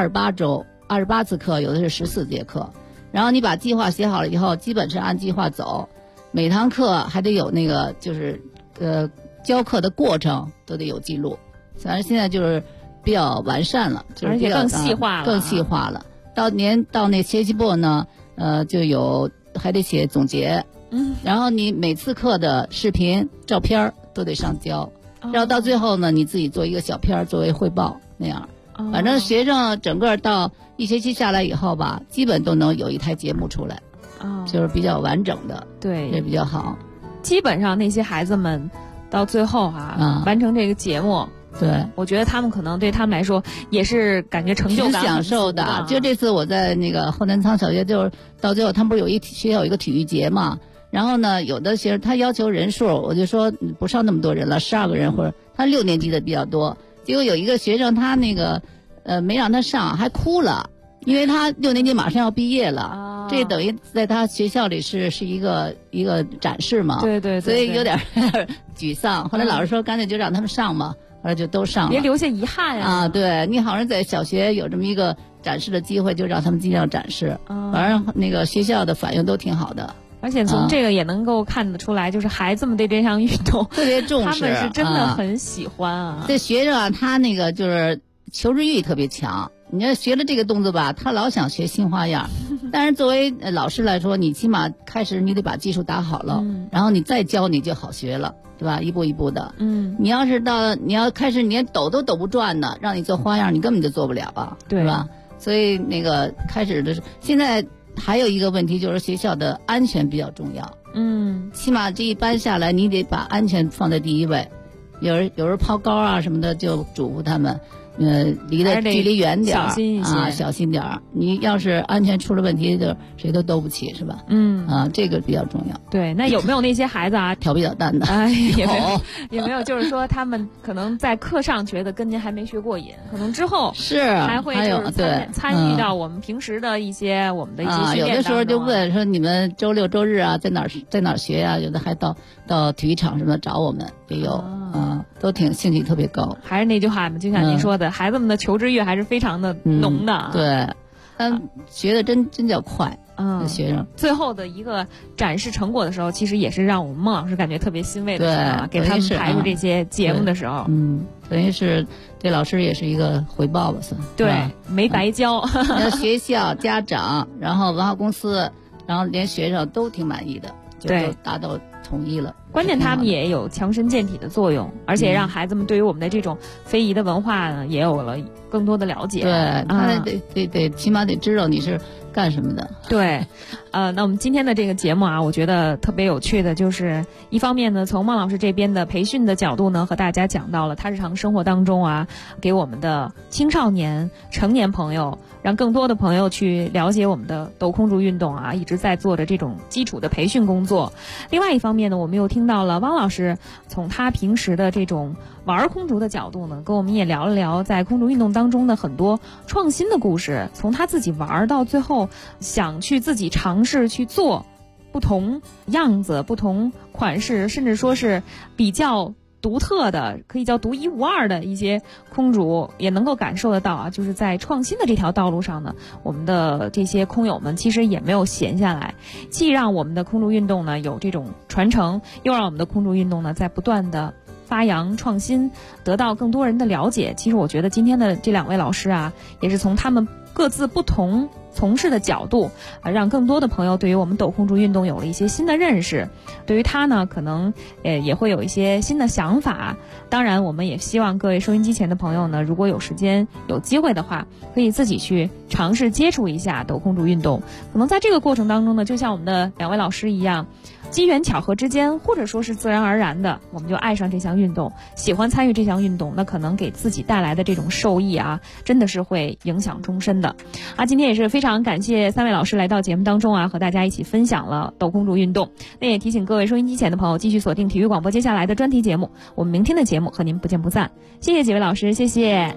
28次课，有的是14节课。然后你把计划写好了以后，基本是按计划走，每堂课还得有那个就是教课的过程都得有记录。反正现在就是比较完善了，就是而且更细化了，到那学习部呢，就有还得写总结，然后你每次课的视频、照片都得上交，然后到最后呢，你自己做一个小片作为汇报那样。反正学生整个到1学期下来以后吧，基本都能有一台节目出来，就是比较完整的， 对， 也比较好。 基本上那些孩子们到最后完成这个节目。 对， 我觉得他们可能对他们来说也是感觉成就感挺享受的。就这次我在那个后南仓小学，就是到最后他们不是学校有一个体育节嘛，然后呢，有的学生他要求人数，我就说不上那么多人了，12个人或者他6年级的比较多。结果有一个学生他那个没让他上，还哭了，因为他6年级马上要毕业了，这等于在他学校里是一个展示嘛， 对， 所以有点沮丧。后来老师说干脆就让他们上嘛。后来就都上了， 别留下遗憾啊！对，你好像在小学有这么一个展示的机会，就让他们尽量展示。反正那个学校的反应都挺好的， 而且从这个也能够看得出来，就是孩子们对这项运动特别重视， 他们是真的很喜欢啊。 这学生啊，他那个就是求知欲特别强。你要学了这个动作吧，他老想学新花样。但是作为老师来说，你起码开始你得把基础打好了，然后你再教你就好学了，对吧？一步一步的。你要开始你连抖都抖不转呢，让你做花样，你根本就做不了啊，对吧？所以那个开始的是，现在还有一个问题就是学校的安全比较重要。起码这一班下来，你得把安全放在第一位。有人抛高啊什么的，就嘱咐他们。离的距离远点， 小心一些啊，小心点儿。你要是安全出了问题，就谁都兜不起，是吧？这个比较重要。 对，那有没有那些孩子啊， 调皮捣蛋的？ 也没有，就是说他们可能在课上觉得跟您还没学过瘾，可能之后还会就是参与到我们平时的一些我们的一些训练当中。 有的时候就问说你们周6周日啊在哪儿学呀？有的还到体育场什么找我们也有。都挺兴趣特别高。 还是那句话嘛，就像您说的，孩子们的求知欲还是非常的浓的。 对，学的真叫快。学生最后的一个展示成果的时候，其实也是让我们孟老师感觉特别欣慰的时候，给他们排出这些节目的时候， 等于是对老师也是一个回报吧，算对，没白教。 学校、家长，然后文化公司，然后连学生都挺满意的，就都达到统一了。 关键他们也有强身健体的作用，而且让孩子们对于我们的这种非遗的文化呢，也有了更多的了解。 对，他得起码得知道你是干什么的。 对，那我们今天的这个节目啊，我觉得特别有趣的就是一方面呢，从孟老师这边的培训的角度呢，和大家讲到了他日常生活当中啊，给我们的青少年、成年朋友，让更多的朋友去了解我们的斗空竹运动啊，一直在做着这种基础的培训工作。另外一方面呢，我们又听到了汪老师从他平时的这种玩空竹的角度呢，跟我们也聊了聊在空竹运动当中的很多创新的故事，从他自己玩到最后想去自己尝试去做不同样子、不同款式，甚至说是比较独特的，可以叫独一无二的一些空竹，也能够感受得到啊，就是在创新的这条道路上呢，我们的这些空友们其实也没有闲下来，既让我们的空竹运动呢有这种传承，又让我们的空竹运动呢在不断的发扬创新，得到更多人的了解。其实我觉得今天的这2位老师啊，也是从他们各自不同从事的角度让更多的朋友对于我们斗空竹运动有了一些新的认识，对于他呢可能也会有一些新的想法。当然我们也希望各位收音机前的朋友呢，如果有时间有机会的话，可以自己去尝试接触一下斗空竹运动。可能在这个过程当中呢，就像我们的2位老师一样，机缘巧合之间，或者说是自然而然的，我们就爱上这项运动，喜欢参与这项运动，那可能给自己带来的这种受益啊，真的是会影响终身的。今天也是非常感谢3位老师来到节目当中啊，和大家一起分享了斗空竹运动。那也提醒各位收音机前的朋友，继续锁定体育广播接下来的专题节目，我们明天的节目和您不见不散。谢谢几位老师，谢谢。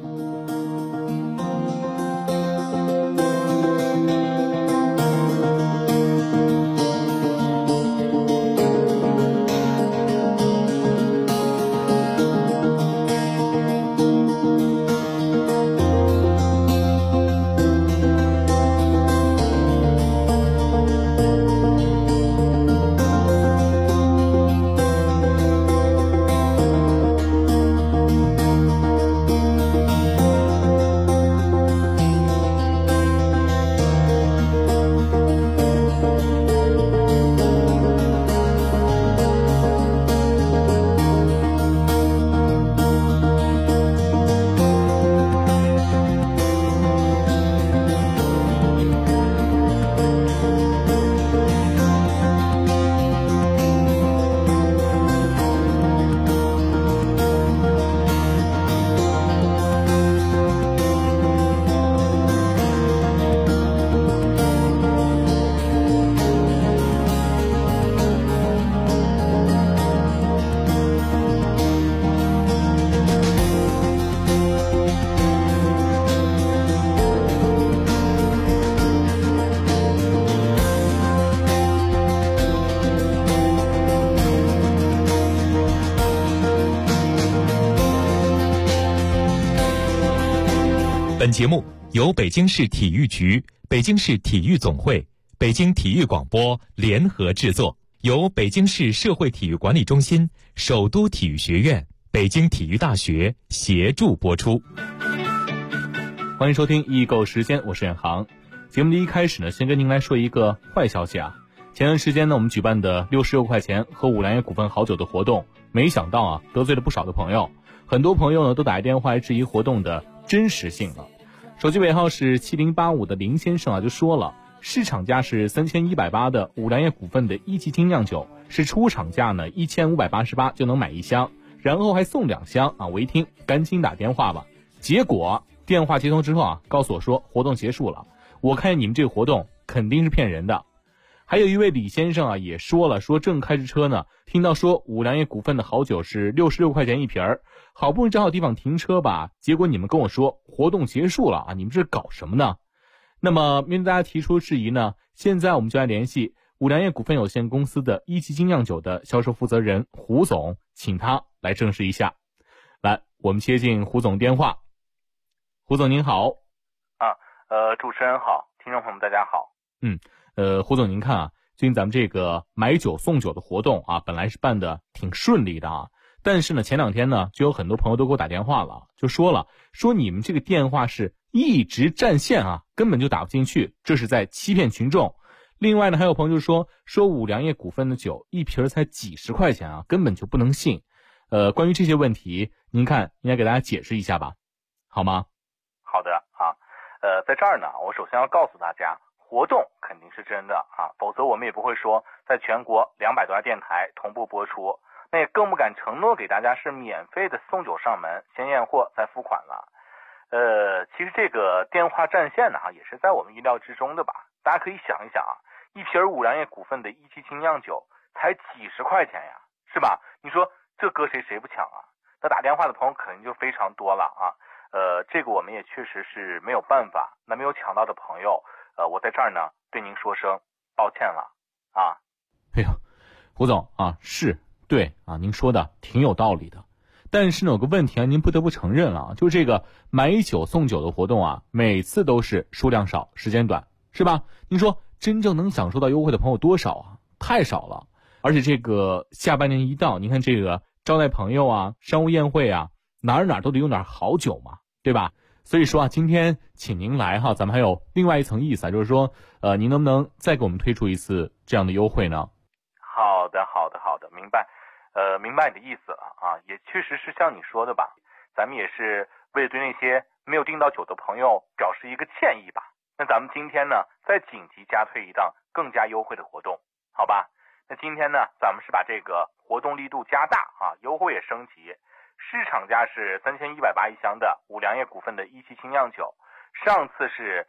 本节目由北京市体育局、北京市体育总会、北京体育广播联合制作，由北京市社会体育管理中心、首都体育学院、北京体育大学协助播出。 欢迎收听易购时间，我是远航。节目的一开始呢，先跟您来说一个坏消息啊。前段时间呢，我们举办的66块钱喝五粮液股份好酒的活动，没想到啊，得罪了不少的朋友。很多朋友呢，都打电话来质疑活动的真实性了。手机尾号是7085的林先生啊，就说了，市场价是3180的五粮液股份的一级精酿酒，是出厂价呢1588就能买一箱，然后还送2箱啊！我一听，赶紧打电话吧。结果电话接通之后啊，告诉我说活动结束了。我看你们这个活动肯定是骗人的。还有一位李先生啊，也说了，说正开着车呢，听到说五粮液股份的好酒是66块钱一瓶儿，好不容易找好地方停车吧，结果你们跟我说活动结束了啊，你们这是搞什么呢？那么面对大家提出质疑呢，现在我们就来联系五粮液股份有限公司的一级精酿酒的销售负责人胡总，请他来证实一下。来，我们接进胡总电话。胡总您好。 主持人好，听众朋友们大家好。 胡总您看啊，最近咱们这个买酒送酒的活动啊，本来是办的挺顺利的啊，但是呢前2天呢，就有很多朋友都给我打电话了，就说你们这个电话是一直占线啊，根本就打不进去，这是在欺骗群众。另外呢，还有朋友就说五粮液股份的酒一瓶才几十块钱啊，根本就不能信。关于这些问题，您看应该给大家解释一下吧，好吗？ 好的啊，在这儿呢，我首先要告诉大家，活动肯定是真的啊，否则我们也不会说在全国200多家电台同步播出，那也更不敢承诺给大家是免费的送酒上门，先验货再付款了。其实这个电话占线呢，也是在我们意料之中的吧。大家可以想一想啊，一瓶五粮液股份的一级精酿酒才几十块钱呀，是吧？你说这搁谁不抢啊？那打电话的朋友肯定就非常多了啊。这个我们也确实是没有办法。那没有抢到的朋友，我在这儿呢对您说声抱歉了啊。 哎呦，胡总啊，是对啊，您说的挺有道理的。但是呢，有个问题啊，您不得不承认啊，就是这个买酒送酒的活动啊，每次都是数量少，时间短，是吧？您说真正能享受到优惠的朋友多少啊？太少了。而且这个下半年一到，您看这个招待朋友啊，商务宴会啊，哪儿都得用点好酒嘛，对吧？所以说啊，今天请您来哈，咱们还有另外一层意思啊，就是说，您能不能再给我们推出一次这样的优惠呢？ 好的，明白。明白你的意思了啊，也确实是像你说的吧，咱们也是为了对那些没有订到酒的朋友表示一个歉意吧。那咱们今天呢，再紧急加推一档更加优惠的活动，好吧？那今天呢，咱们是把这个活动力度加大啊，优惠也升级。市场价是3180一箱的五粮液股份的一级精酿酒，上次是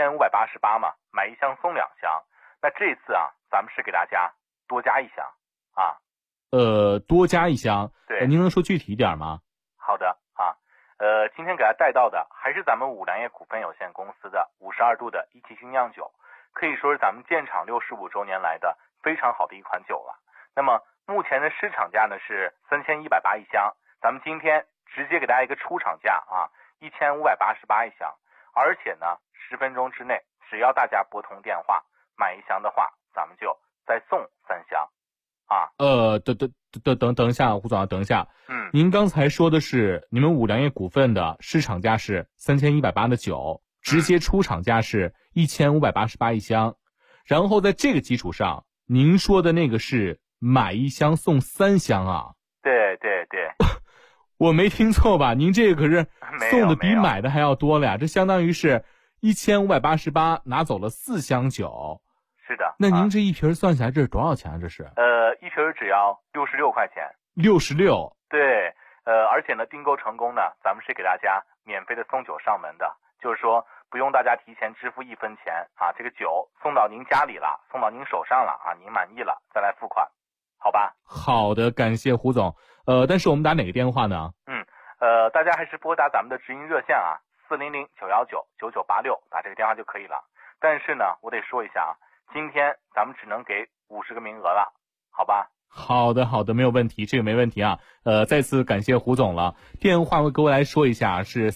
1588嘛，买1箱送2箱。那这次啊，咱们是给大家多加1箱啊。 多加1箱， 对， 您能说具体一点吗？ 好的啊，今天给大家带到的还是咱们五粮液股份有限公司的52度的一级精酿酒，可以说是咱们建厂65周年来的非常好的一款酒了。那么目前的市场价呢是3180一箱，咱们今天直接给大家一个出厂价啊，1588一箱，而且呢10分钟之内，只要大家拨通电话买1箱的话，咱们就再送3箱。啊， 等一下，胡总，等一下。您刚才说的是你们五粮液股份的市场价是3180的酒，直接出厂价是1588一箱，然后在这个基础上，您说的那个是买1箱送3箱啊？ 对， 我没听错吧？您这个可是送的比买的还要多了呀，这相当于是1588拿走了4箱酒。 是的。 那您这一瓶算下来这是多少钱啊？这是一瓶只要66块钱。 66。 对，而且呢，订购成功呢，咱们是给大家免费的送酒上门的，就是说不用大家提前支付1分钱啊，这个酒送到您家里了，送到您手上了啊，您满意了再来付款，好吧？ 好的，感谢胡总。但是我们打哪个电话呢？ 大家还是拨打咱们的直营热线啊，400-919-9986，打这个电话就可以了。但是呢，我得说一下啊，今天咱们只能给50个名额了，好吧？ 好的，没有问题，这个没问题啊。再次感谢胡总了。电话为各位来说一下，是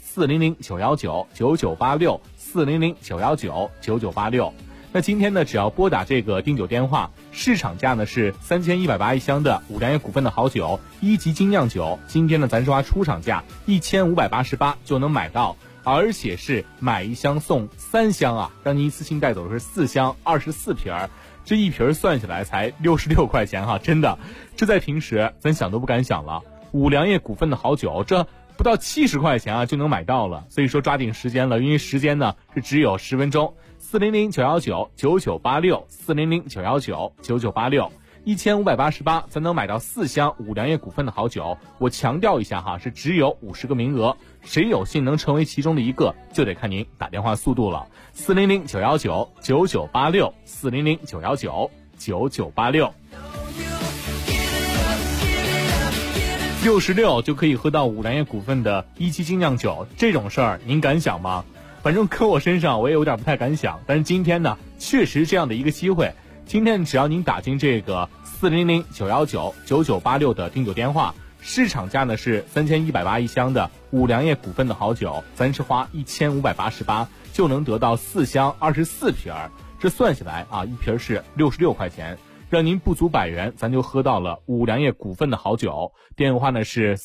400-919-9986，400-919-9986。那今天呢，只要拨打这个订酒电话，市场价呢是3180一箱的五粮液股份的好酒1级精酿酒，今天呢咱说出厂价1588就能买到，而且是买一箱送3箱啊，让您一次性带走的是4箱24瓶儿。这一瓶算下来才66块钱哈，真的，这在平时咱想都不敢想了。五粮液股份的好酒，这不到70块钱啊就能买到了，所以说抓紧时间了，因为时间呢是只有10分钟。400-919-9986，400-919-9986，1588才能买到4箱五粮液股份的好酒。我强调一下哈，是只有50个名额，谁有幸能成为其中的一个，就得看您打电话速度了。400-919-9986，400-919-9986。66就可以喝到五粮液股份的1级精酿酒，这种事儿您敢想吗？反正搁我身上我也有点不太敢想，但是今天呢确实这样的一个机会。今天只要您打进这个400-919-9986的订酒电话，市场价呢是3180一箱的五粮液股份的好酒，咱是花1588就能得到4箱24瓶儿，这算下来啊，一瓶是66块钱，让您不足100元，咱就喝到了五粮液股份的好酒。电话呢是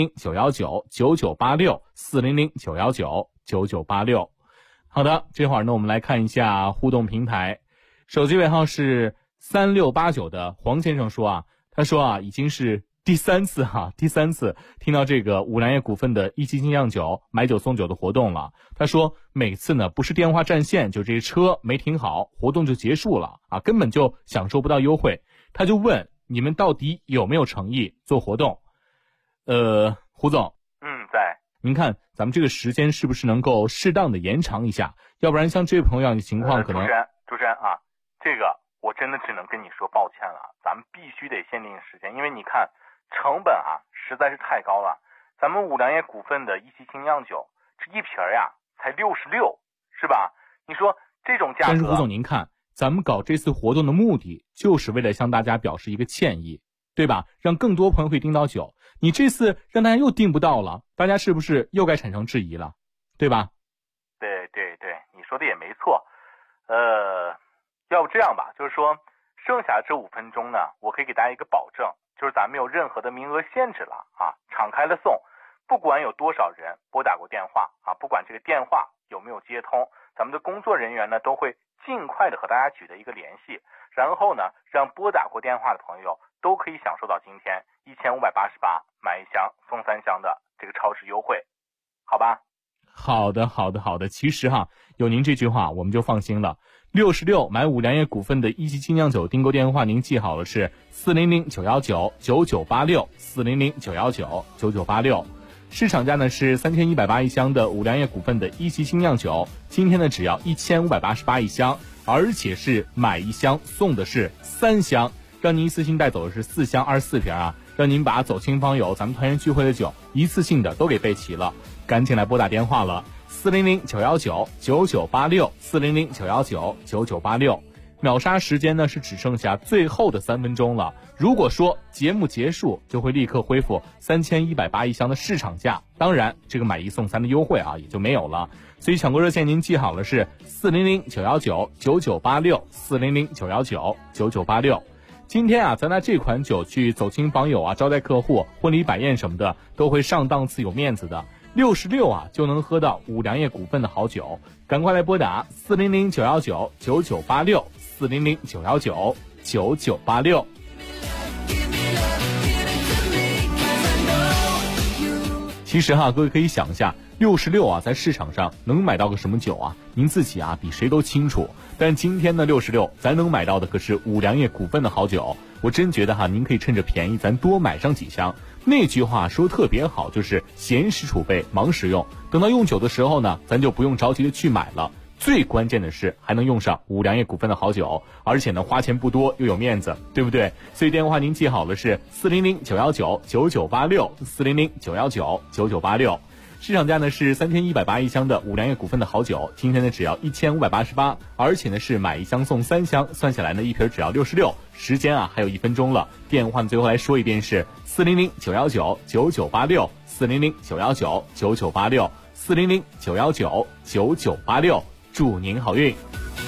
400-919-9986，400-919-9986。好的，这会儿呢我们来看一下互动平台，手机尾号是3689的黄先生说啊，他说啊已经是第三次听到这个五粮液股份的1级精酿酒买酒送酒的活动了。他说每次呢不是电话占线，就这车没停好，活动就结束了啊，根本就享受不到优惠。他就问你们到底有没有诚意做活动？胡总， 在。 您看咱们这个时间是不是能够适当的延长一下？要不然像这位朋友的情况可能。 主持人啊，这个我真的只能跟你说抱歉了，咱们必须得限定时间，因为你看成本啊实在是太高了。咱们五粮液股份的1级精酿酒，这一瓶呀才66，是吧？你说这种价格。 但是胡总您看，咱们搞这次活动的目的就是为了向大家表示一个歉意，对吧？让更多朋友会订到酒。你这次让大家又订不到了，大家是不是又该产生质疑了，对吧？ 对，你说的也没错。要不这样吧，就是说剩下这5分钟呢，我可以给大家一个保证，就是咱们没有任何的名额限制了啊，敞开了送，不管有多少人拨打过电话啊，不管这个电话有没有接通，咱们的工作人员呢都会尽快的和大家取得一个联系，然后呢让拨打过电话的朋友都可以享受到今天1588买1箱送3箱的这个超值优惠，好吧？ 好的。其实哈，有您这句话我们就放心了。66买五粮液股份的1级精酿酒订购电话您记好了，是400-919-9986，400-919-9986。市场价呢是3180一箱的五粮液股份的1级精酿酒，今天呢只要1588一箱，而且是买1箱送的是3箱，让您一次性带走的是4箱24瓶啊，让您把走亲访友咱们团圆聚会的酒一次性的都给备齐了。赶紧来拨打电话了，400-919-9986，400-919-9986。秒杀时间呢是只剩下最后的3分钟了，如果说节目结束就会立刻恢复3180一箱的市场价，当然这个买1送3的优惠啊也就没有了。所以抢购热线您记好了，是400-919-9986，400-919-9986。今天啊咱拿这款酒去走亲访友啊，招待客户，婚礼摆宴什么的都会上档次有面子的。66啊就能喝到五粮液股份的好酒，赶快来拨打400-919-9986，400-919-9986。其实哈，各位可以想一下，66啊在市场上能买到个什么酒啊？您自己啊比谁都清楚。但今天的66咱能买到的可是五粮液股份的好酒，我真觉得哈，您可以趁着便宜咱多买上几箱。那句话说特别好，就是闲时储备，忙时用。等到用酒的时候呢，咱就不用着急的去买了。最关键的是还能用上五粮液股份的好酒，而且呢花钱不多又有面子，对不对？所以电话您记好了，是400-919-9986，400-919-9986。 市场价呢是3180一箱的五粮液股份的好酒，今天呢只要1588，而且呢是买1箱送3箱，算下来呢一瓶只要66。时间啊还有1分钟了，电话呢最后来说一遍是400-919-9986，400-919-9986，400-919-9986，祝您好运。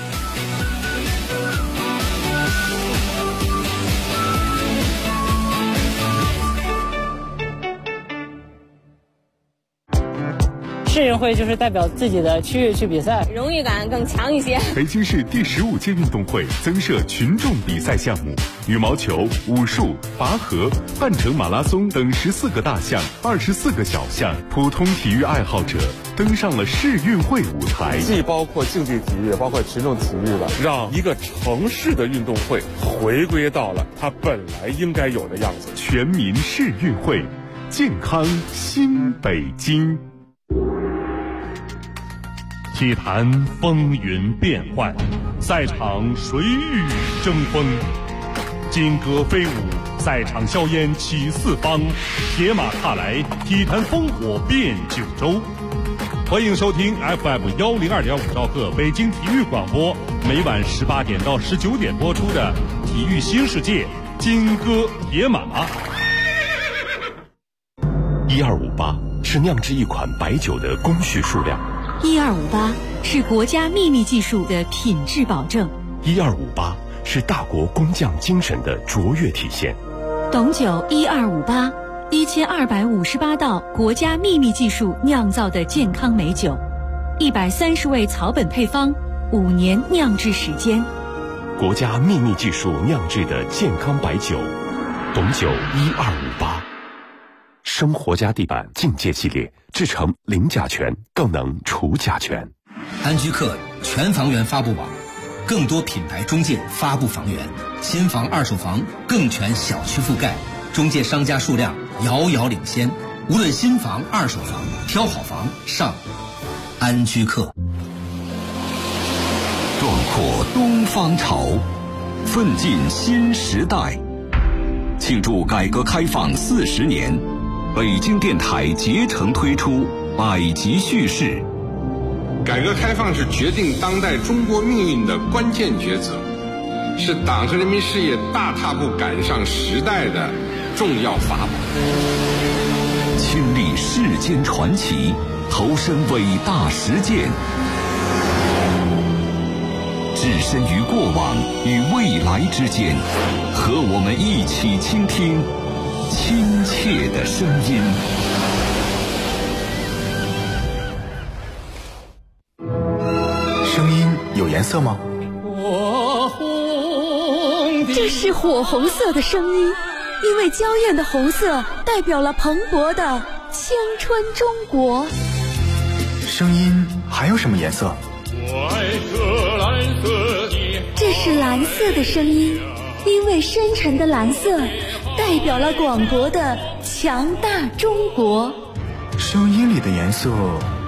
市运会就是代表自己的区域去比赛， 荣誉感更强一些。 北京市第15届运动会增设群众比赛项目，羽毛球、武术、拔河、半程马拉松等14个大项、24个小项，普通体育爱好者登上了市运会舞台。 既包括竞技体育，也包括群众体育了，让一个城市的运动会回归到了它本来应该有的样子。 全民市运会，健康新北京。体坛风云变幻，赛场谁与争锋？金戈飞舞，赛场硝烟起四方，铁马踏来，体坛烽火遍九州。欢迎收听 FM 102.5兆赫北京体育广播，每晚18点到19点播出的《体育新世界》金戈铁马。 1258是酿制一款白酒的工序数量 ，1258是国家秘密技术的品质保证 ，1258是大国工匠精神的卓越体现。 董酒1258，1258道国家秘密技术酿造的健康美酒，130味草本配方，5年酿制时间。 国家秘密技术酿制的健康白酒，董酒1258。生活家地板境界系列制成零甲醛，更能除甲醛。 安居客全房源发布网，更多品牌中介发布房源，新房二手房更全小区覆盖，中介商家数量遥遥领先。无论新房二手房，挑好房上安居客。 壮阔东方潮，奋进新时代。庆祝改革开放40年，北京电台竭诚推出百集叙事。 改革开放是决定当代中国命运的关键抉择，是党和人民事业大踏步赶上时代的重要法宝。 亲历世间传奇，投身伟大实践，置身于过往与未来之间，和我们一起倾听亲切的声音。 声音有颜色吗？ 这是火红色的声音，因为娇艳的红色代表了蓬勃的青春中国。 声音还有什么颜色？ 这是蓝色的声音，因为深沉的蓝色代表了广博的强大中国。 声音里的颜色